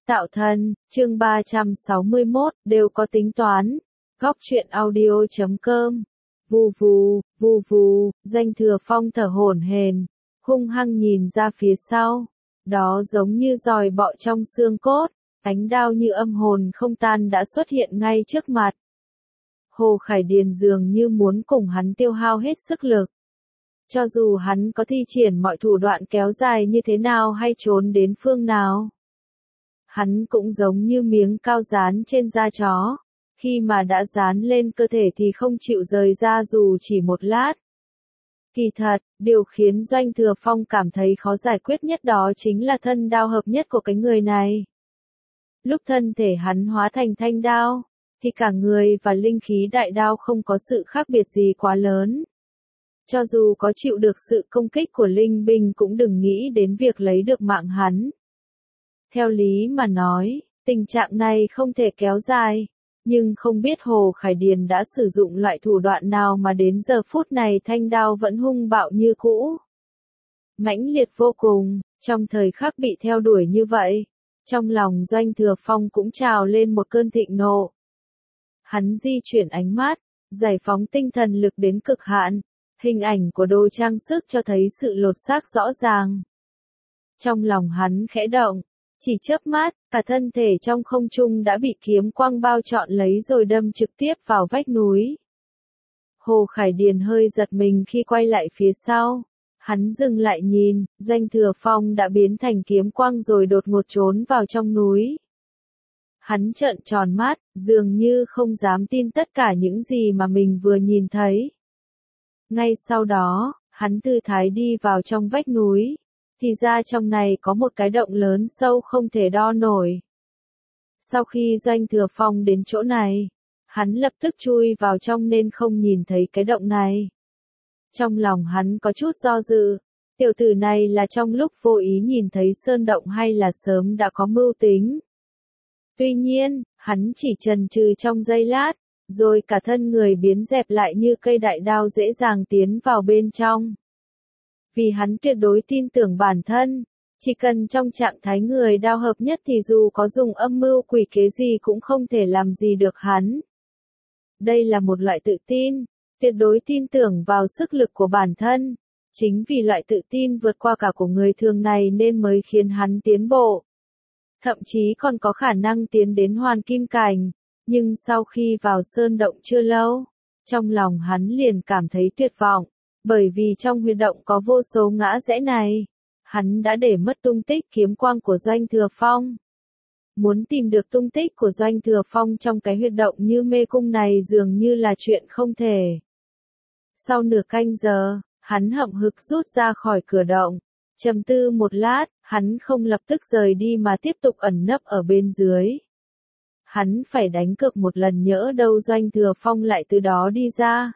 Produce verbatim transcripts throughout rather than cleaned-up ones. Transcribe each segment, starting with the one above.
Tạo thân, chương ba trăm sáu mươi mốt, đều có tính toán. Góc truyện audio chấm com. Vù vù, vù vù, Doanh Thừa Phong thở hổn hển, hung hăng nhìn ra phía sau. Đó giống như giòi bọ trong xương cốt, ánh đao như âm hồn không tan đã xuất hiện ngay trước mặt. Hồ Khải Điền dường như muốn cùng hắn tiêu hao hết sức lực. Cho dù hắn có thi triển mọi thủ đoạn kéo dài như thế nào hay trốn đến phương nào, hắn cũng giống như miếng cao dán trên da chó, khi mà đã dán lên cơ thể thì không chịu rời ra dù chỉ một lát. Kỳ thật, điều khiến Doanh Thừa Phong cảm thấy khó giải quyết nhất đó chính là thân đao hợp nhất của cái người này. Lúc thân thể hắn hóa thành thanh đao, thì cả người và linh khí đại đao không có sự khác biệt gì quá lớn. Cho dù có chịu được sự công kích của linh binh cũng đừng nghĩ đến việc lấy được mạng hắn. Theo lý mà nói, tình trạng này không thể kéo dài, nhưng không biết Hồ Khải Điền đã sử dụng loại thủ đoạn nào mà đến giờ phút này thanh đao vẫn hung bạo như cũ. Mãnh liệt vô cùng, trong thời khắc bị theo đuổi như vậy, trong lòng Doanh Thừa Phong cũng trào lên một cơn thịnh nộ. Hắn di chuyển ánh mắt, giải phóng tinh thần lực đến cực hạn, hình ảnh của đồ trang sức cho thấy sự lột xác rõ ràng. Trong lòng hắn khẽ động, chỉ chớp mắt, cả thân thể trong không trung đã bị kiếm quang bao trọn lấy rồi đâm trực tiếp vào vách núi. Hồ Khải Điền hơi giật mình khi quay lại phía sau. Hắn dừng lại nhìn, Doanh Thừa Phong đã biến thành kiếm quang rồi đột ngột trốn vào trong núi. Hắn trợn tròn mắt, dường như không dám tin tất cả những gì mà mình vừa nhìn thấy. Ngay sau đó, hắn tư thái đi vào trong vách núi. Thì ra trong này có một cái động lớn sâu không thể đo nổi. Sau khi Doanh Thừa Phong đến chỗ này, hắn lập tức chui vào trong nên không nhìn thấy cái động này. Trong lòng hắn có chút do dự, tiểu tử này là trong lúc vô ý nhìn thấy sơn động hay là sớm đã có mưu tính. Tuy nhiên, hắn chỉ chần chừ trong giây lát, rồi cả thân người biến dẹp lại như cây đại đao dễ dàng tiến vào bên trong. Vì hắn tuyệt đối tin tưởng bản thân, chỉ cần trong trạng thái người đao hợp nhất thì dù có dùng âm mưu quỷ kế gì cũng không thể làm gì được hắn. Đây là một loại tự tin, tuyệt đối tin tưởng vào sức lực của bản thân. Chính vì loại tự tin vượt qua cả của người thường này nên mới khiến hắn tiến bộ. Thậm chí còn có khả năng tiến đến hoàn kim cảnh, nhưng sau khi vào sơn động chưa lâu, trong lòng hắn liền cảm thấy tuyệt vọng. Bởi vì trong huyệt động có vô số ngã rẽ này, hắn đã để mất tung tích kiếm quang của Doanh Thừa Phong. Muốn tìm được tung tích của Doanh Thừa Phong trong cái huyệt động như mê cung này dường như là chuyện không thể. Sau nửa canh giờ, hắn hậm hực rút ra khỏi cửa động. Trầm tư một lát, hắn không lập tức rời đi mà tiếp tục ẩn nấp ở bên dưới. Hắn phải đánh cược một lần nhỡ đâu Doanh Thừa Phong lại từ đó đi ra.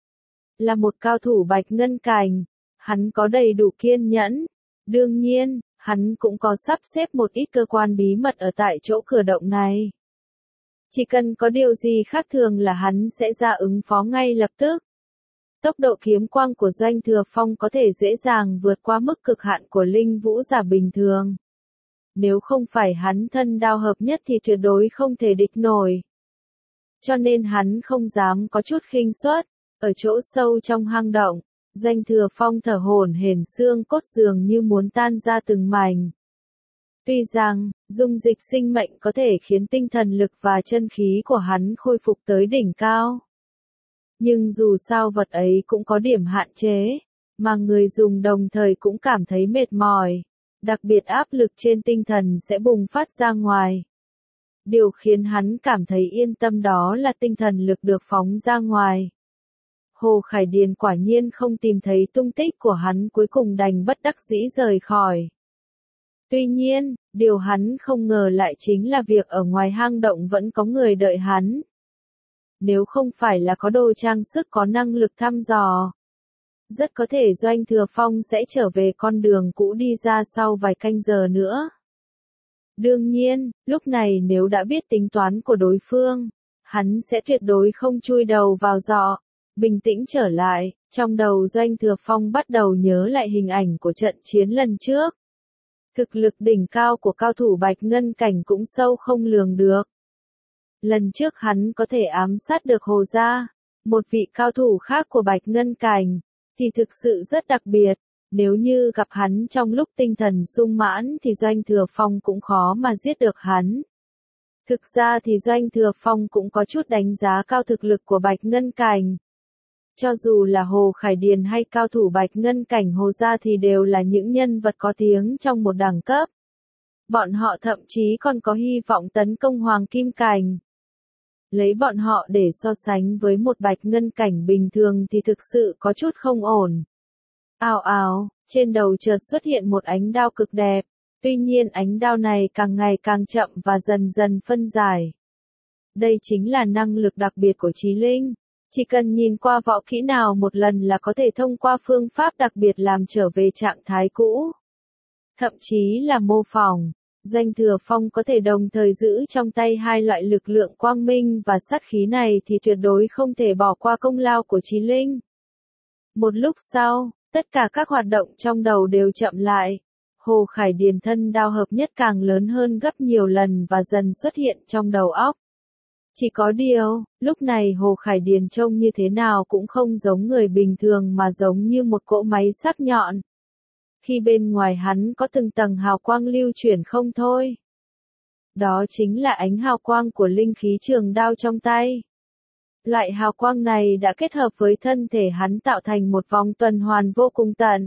Là một cao thủ bạch ngân cành, hắn có đầy đủ kiên nhẫn. Đương nhiên, hắn cũng có sắp xếp một ít cơ quan bí mật ở tại chỗ cửa động này. Chỉ cần có điều gì khác thường là hắn sẽ ra ứng phó ngay lập tức. Tốc độ kiếm quang của Doanh Thừa Phong có thể dễ dàng vượt qua mức cực hạn của linh vũ giả bình thường. Nếu không phải hắn thân đao hợp nhất thì tuyệt đối không thể địch nổi. Cho nên hắn không dám có chút khinh suất. Ở chỗ sâu trong hang động, Doanh Thừa Phong thở hổn hển xương cốt dường như muốn tan ra từng mảnh. Tuy rằng, dung dịch sinh mệnh có thể khiến tinh thần lực và chân khí của hắn khôi phục tới đỉnh cao. Nhưng dù sao vật ấy cũng có điểm hạn chế, mà người dùng đồng thời cũng cảm thấy mệt mỏi. Đặc biệt áp lực trên tinh thần sẽ bùng phát ra ngoài. Điều khiến hắn cảm thấy yên tâm đó là tinh thần lực được phóng ra ngoài. Hồ Khải Điền quả nhiên không tìm thấy tung tích của hắn cuối cùng đành bất đắc dĩ rời khỏi. Tuy nhiên, điều hắn không ngờ lại chính là việc ở ngoài hang động vẫn có người đợi hắn. Nếu không phải là có đồ trang sức có năng lực thăm dò, rất có thể Doanh Thừa Phong sẽ trở về con đường cũ đi ra sau vài canh giờ nữa. Đương nhiên, lúc này nếu đã biết tính toán của đối phương, hắn sẽ tuyệt đối không chui đầu vào giọ. Bình tĩnh trở lại, trong đầu Doanh Thừa Phong bắt đầu nhớ lại hình ảnh của trận chiến lần trước. Thực lực đỉnh cao của cao thủ Bạch Ngân Cảnh cũng sâu không lường được. Lần trước hắn có thể ám sát được Hồ Gia, một vị cao thủ khác của Bạch Ngân Cảnh, thì thực sự rất đặc biệt. Nếu như gặp hắn trong lúc tinh thần sung mãn thì Doanh Thừa Phong cũng khó mà giết được hắn. Thực ra thì Doanh Thừa Phong cũng có chút đánh giá cao thực lực của Bạch Ngân Cảnh. Cho dù là Hồ Khải Điền hay cao thủ Bạch Ngân Cảnh Hồ Gia thì đều là những nhân vật có tiếng trong một đẳng cấp. Bọn họ thậm chí còn có hy vọng tấn công Hoàng Kim Cảnh. Lấy bọn họ để so sánh với một Bạch Ngân Cảnh bình thường thì thực sự có chút không ổn. Ào ào, trên đầu chợt xuất hiện một ánh đao cực đẹp, tuy nhiên ánh đao này càng ngày càng chậm và dần dần phân giải. Đây chính là năng lực đặc biệt của Chí Linh, chỉ cần nhìn qua võ kỹ nào một lần là có thể thông qua phương pháp đặc biệt làm trở về trạng thái cũ. Thậm chí là mô phỏng, Doanh Thừa Phong có thể đồng thời giữ trong tay hai loại lực lượng quang minh và sát khí này thì tuyệt đối không thể bỏ qua công lao của Chí Linh. Một lúc sau, tất cả các hoạt động trong đầu đều chậm lại. Hồ Khải Điền thân đao hợp nhất càng lớn hơn gấp nhiều lần và dần xuất hiện trong đầu óc. Chỉ có điều, lúc này Hồ Khải Điền trông như thế nào cũng không giống người bình thường mà giống như một cỗ máy sắc nhọn. Khi bên ngoài hắn có từng tầng hào quang lưu chuyển không thôi. Đó chính là ánh hào quang của linh khí trường đao trong tay. Loại hào quang này đã kết hợp với thân thể hắn tạo thành một vòng tuần hoàn vô cùng tận.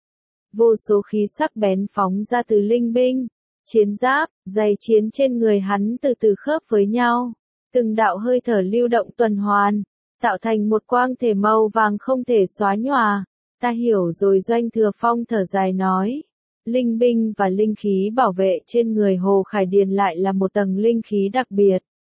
Vô số khí sắc bén phóng ra từ linh binh, chiến giáp, giày chiến trên người hắn từ từ khớp với nhau. Từng đạo hơi thở lưu động tuần hoàn, tạo thành một quang thể màu vàng không thể xóa nhòa. Ta hiểu rồi. Doanh Thừa Phong thở dài nói. Linh binh và linh khí bảo vệ trên người Hồ Khải Điền lại là một tầng linh khí đặc biệt.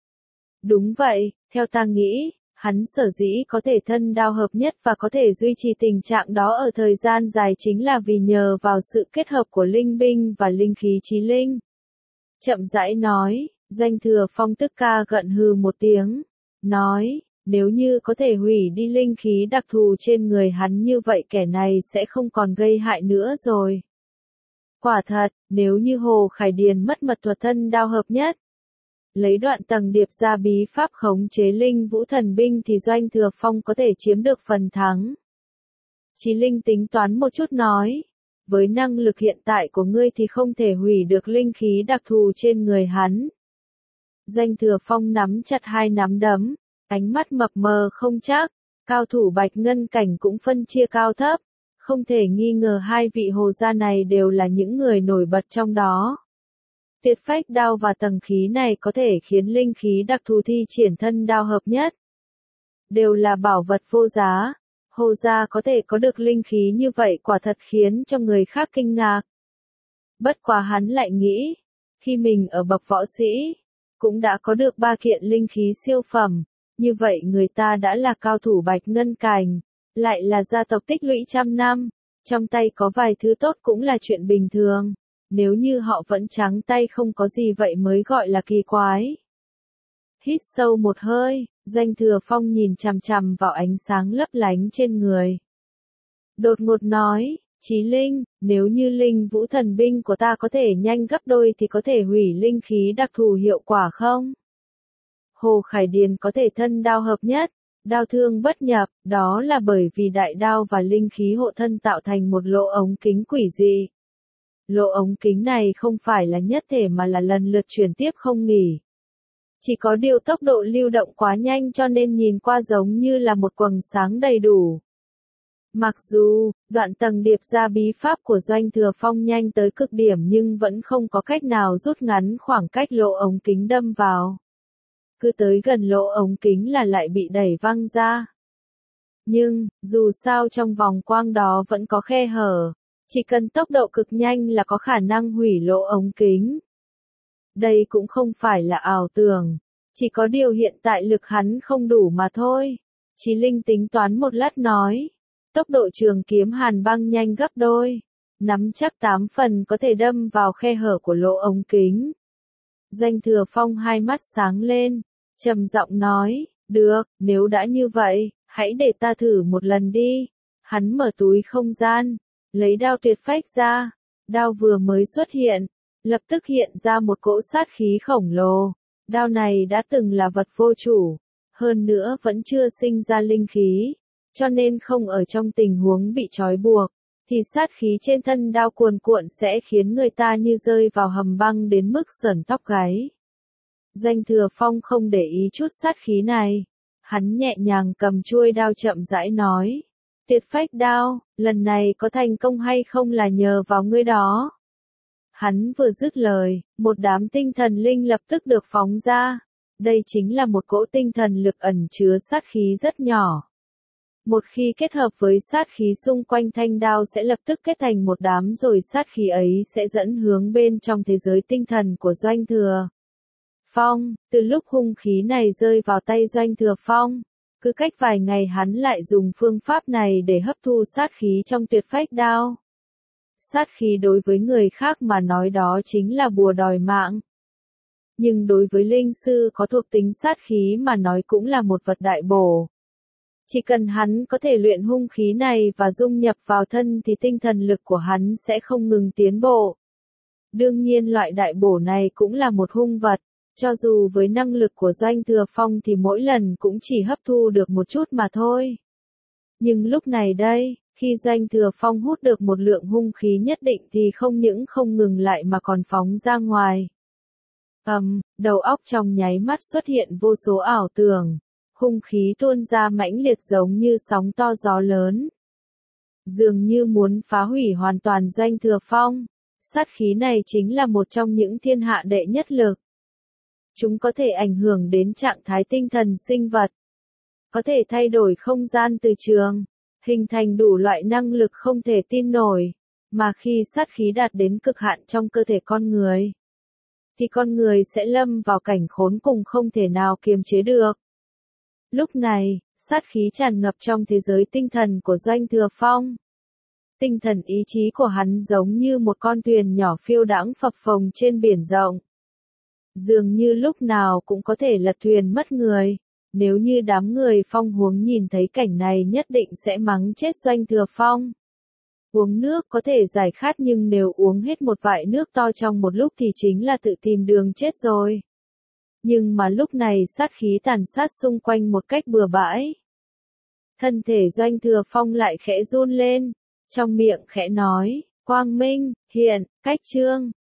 Đúng vậy, theo ta nghĩ, hắn sở dĩ có thể thân đao hợp nhất và có thể duy trì tình trạng đó ở thời gian dài chính là vì nhờ vào sự kết hợp của linh binh và linh khí Chí Linh. Chậm rãi nói, Doanh Thừa Phong tức ca gận hừ một tiếng, nói, nếu như có thể hủy đi linh khí đặc thù trên người hắn như vậy kẻ này sẽ không còn gây hại nữa rồi. Quả thật, nếu như Hồ Khải Điền mất mật thuật thân đao hợp nhất, lấy đoạn tầng điệp ra bí pháp khống chế linh vũ thần binh thì Doanh Thừa Phong có thể chiếm được phần thắng. Chí Linh tính toán một chút nói, với năng lực hiện tại của ngươi thì không thể hủy được linh khí đặc thù trên người hắn. Doanh Thừa Phong nắm chặt hai nắm đấm, ánh mắt mập mờ không chắc, cao thủ Bạch Ngân Cảnh cũng phân chia cao thấp, không thể nghi ngờ hai vị Hồ Gia này đều là những người nổi bật trong đó. Tuyệt phách đao và tầng khí này có thể khiến linh khí đặc thù thi triển thân đao hợp nhất. Đều là bảo vật vô giá, Hồ Gia có thể có được linh khí như vậy quả thật khiến cho người khác kinh ngạc. Bất quá hắn lại nghĩ, khi mình ở bậc võ sĩ, cũng đã có được ba kiện linh khí siêu phẩm, như vậy người ta đã là cao thủ Bạch Ngân Cảnh, lại là gia tộc tích lũy trăm năm, trong tay có vài thứ tốt cũng là chuyện bình thường. Nếu như họ vẫn trắng tay không có gì vậy mới gọi là kỳ quái. Hít sâu một hơi, Doanh Thừa Phong nhìn chằm chằm vào ánh sáng lấp lánh trên người. Đột ngột nói, Chí Linh, nếu như linh vũ thần binh của ta có thể nhanh gấp đôi thì có thể hủy linh khí đặc thù hiệu quả không? Hồ Khải Điền có thể thân đao hợp nhất, đao thương bất nhập, đó là bởi vì đại đao và linh khí hộ thân tạo thành một lỗ ống kính quỷ dị. Lỗ ống kính này không phải là nhất thể mà là lần lượt chuyển tiếp không nghỉ. Chỉ có điều tốc độ lưu động quá nhanh cho nên nhìn qua giống như là một quầng sáng đầy đủ. Mặc dù, đoạn tầng điệp ra bí pháp của Doanh Thừa Phong nhanh tới cực điểm nhưng vẫn không có cách nào rút ngắn khoảng cách lỗ ống kính đâm vào. Cứ tới gần lỗ ống kính là lại bị đẩy văng ra. Nhưng, dù sao trong vòng quang đó vẫn có khe hở. Chỉ cần tốc độ cực nhanh là có khả năng hủy lỗ ống kính. Đây cũng không phải là ảo tưởng, chỉ có điều hiện tại lực hắn không đủ mà thôi. Chí Linh tính toán một lát nói, tốc độ trường kiếm hàn băng nhanh gấp đôi, nắm chắc tám phần có thể đâm vào khe hở của lỗ ống kính. Doanh Thừa Phong hai mắt sáng lên, trầm giọng nói, được, nếu đã như vậy, hãy để ta thử một lần đi. Hắn mở túi không gian, lấy đao tuyệt phách ra, Đao vừa mới xuất hiện, lập tức hiện ra một cỗ sát khí khổng lồ. Đao này đã từng là vật vô chủ, hơn nữa vẫn chưa sinh ra linh khí, cho nên không ở trong tình huống bị trói buộc, thì sát khí trên thân đao cuồn cuộn sẽ khiến người ta như rơi vào hầm băng đến mức sởn tóc gáy. Doanh Thừa Phong không để ý chút sát khí này, hắn nhẹ nhàng cầm chuôi đao chậm rãi nói, Tuyệt Phách Đao, lần này có thành công hay không là nhờ vào ngươi đó. Hắn vừa dứt lời, một đám tinh thần linh lập tức được phóng ra. Đây chính là một cỗ tinh thần lực ẩn chứa sát khí rất nhỏ. Một khi kết hợp với sát khí xung quanh thanh đao sẽ lập tức kết thành một đám, rồi sát khí ấy sẽ dẫn hướng bên trong thế giới tinh thần của Doanh Thừa Phong. Từ lúc hung khí này rơi vào tay Doanh Thừa Phong, cứ cách vài ngày hắn lại dùng phương pháp này để hấp thu sát khí trong Tuyệt Phách Đao. Sát khí đối với người khác mà nói đó chính là bùa đòi mạng. Nhưng đối với linh sư có thuộc tính sát khí mà nói cũng là một vật đại bổ. Chỉ cần hắn có thể luyện hung khí này và dung nhập vào thân thì tinh thần lực của hắn sẽ không ngừng tiến bộ. Đương nhiên loại đại bổ này cũng là một hung vật, cho dù với năng lực của Doanh Thừa Phong thì mỗi lần cũng chỉ hấp thu được một chút mà thôi. Nhưng lúc này đây, khi Doanh Thừa Phong hút được một lượng hung khí nhất định thì không những không ngừng lại mà còn phóng ra ngoài. Ầm, um, đầu óc trong nháy mắt xuất hiện vô số ảo tưởng, hung khí tuôn ra mãnh liệt giống như sóng to gió lớn. Dường như muốn phá hủy hoàn toàn Doanh Thừa Phong, sát khí này chính là một trong những thiên hạ đệ nhất lực. Chúng có thể ảnh hưởng đến trạng thái tinh thần sinh vật, có thể thay đổi không gian từ trường, hình thành đủ loại năng lực không thể tin nổi, mà khi sát khí đạt đến cực hạn trong cơ thể con người, thì con người sẽ lâm vào cảnh khốn cùng không thể nào kiềm chế được. Lúc này, sát khí tràn ngập trong thế giới tinh thần của Doanh Thừa Phong. Tinh thần ý chí của hắn giống như một con thuyền nhỏ phiêu đãng phập phồng trên biển rộng. Dường như lúc nào cũng có thể lật thuyền mất người. Nếu như đám người Phong Huống nhìn thấy cảnh này nhất định sẽ mắng chết Doanh Thừa Phong. Uống nước có thể giải khát nhưng nếu uống hết một vại nước to trong một lúc thì chính là tự tìm đường chết rồi. Nhưng mà lúc này sát khí tàn sát xung quanh một cách bừa bãi. Thân thể Doanh Thừa Phong lại khẽ run lên, trong miệng khẽ nói, Quang Minh, hiện, cách chương.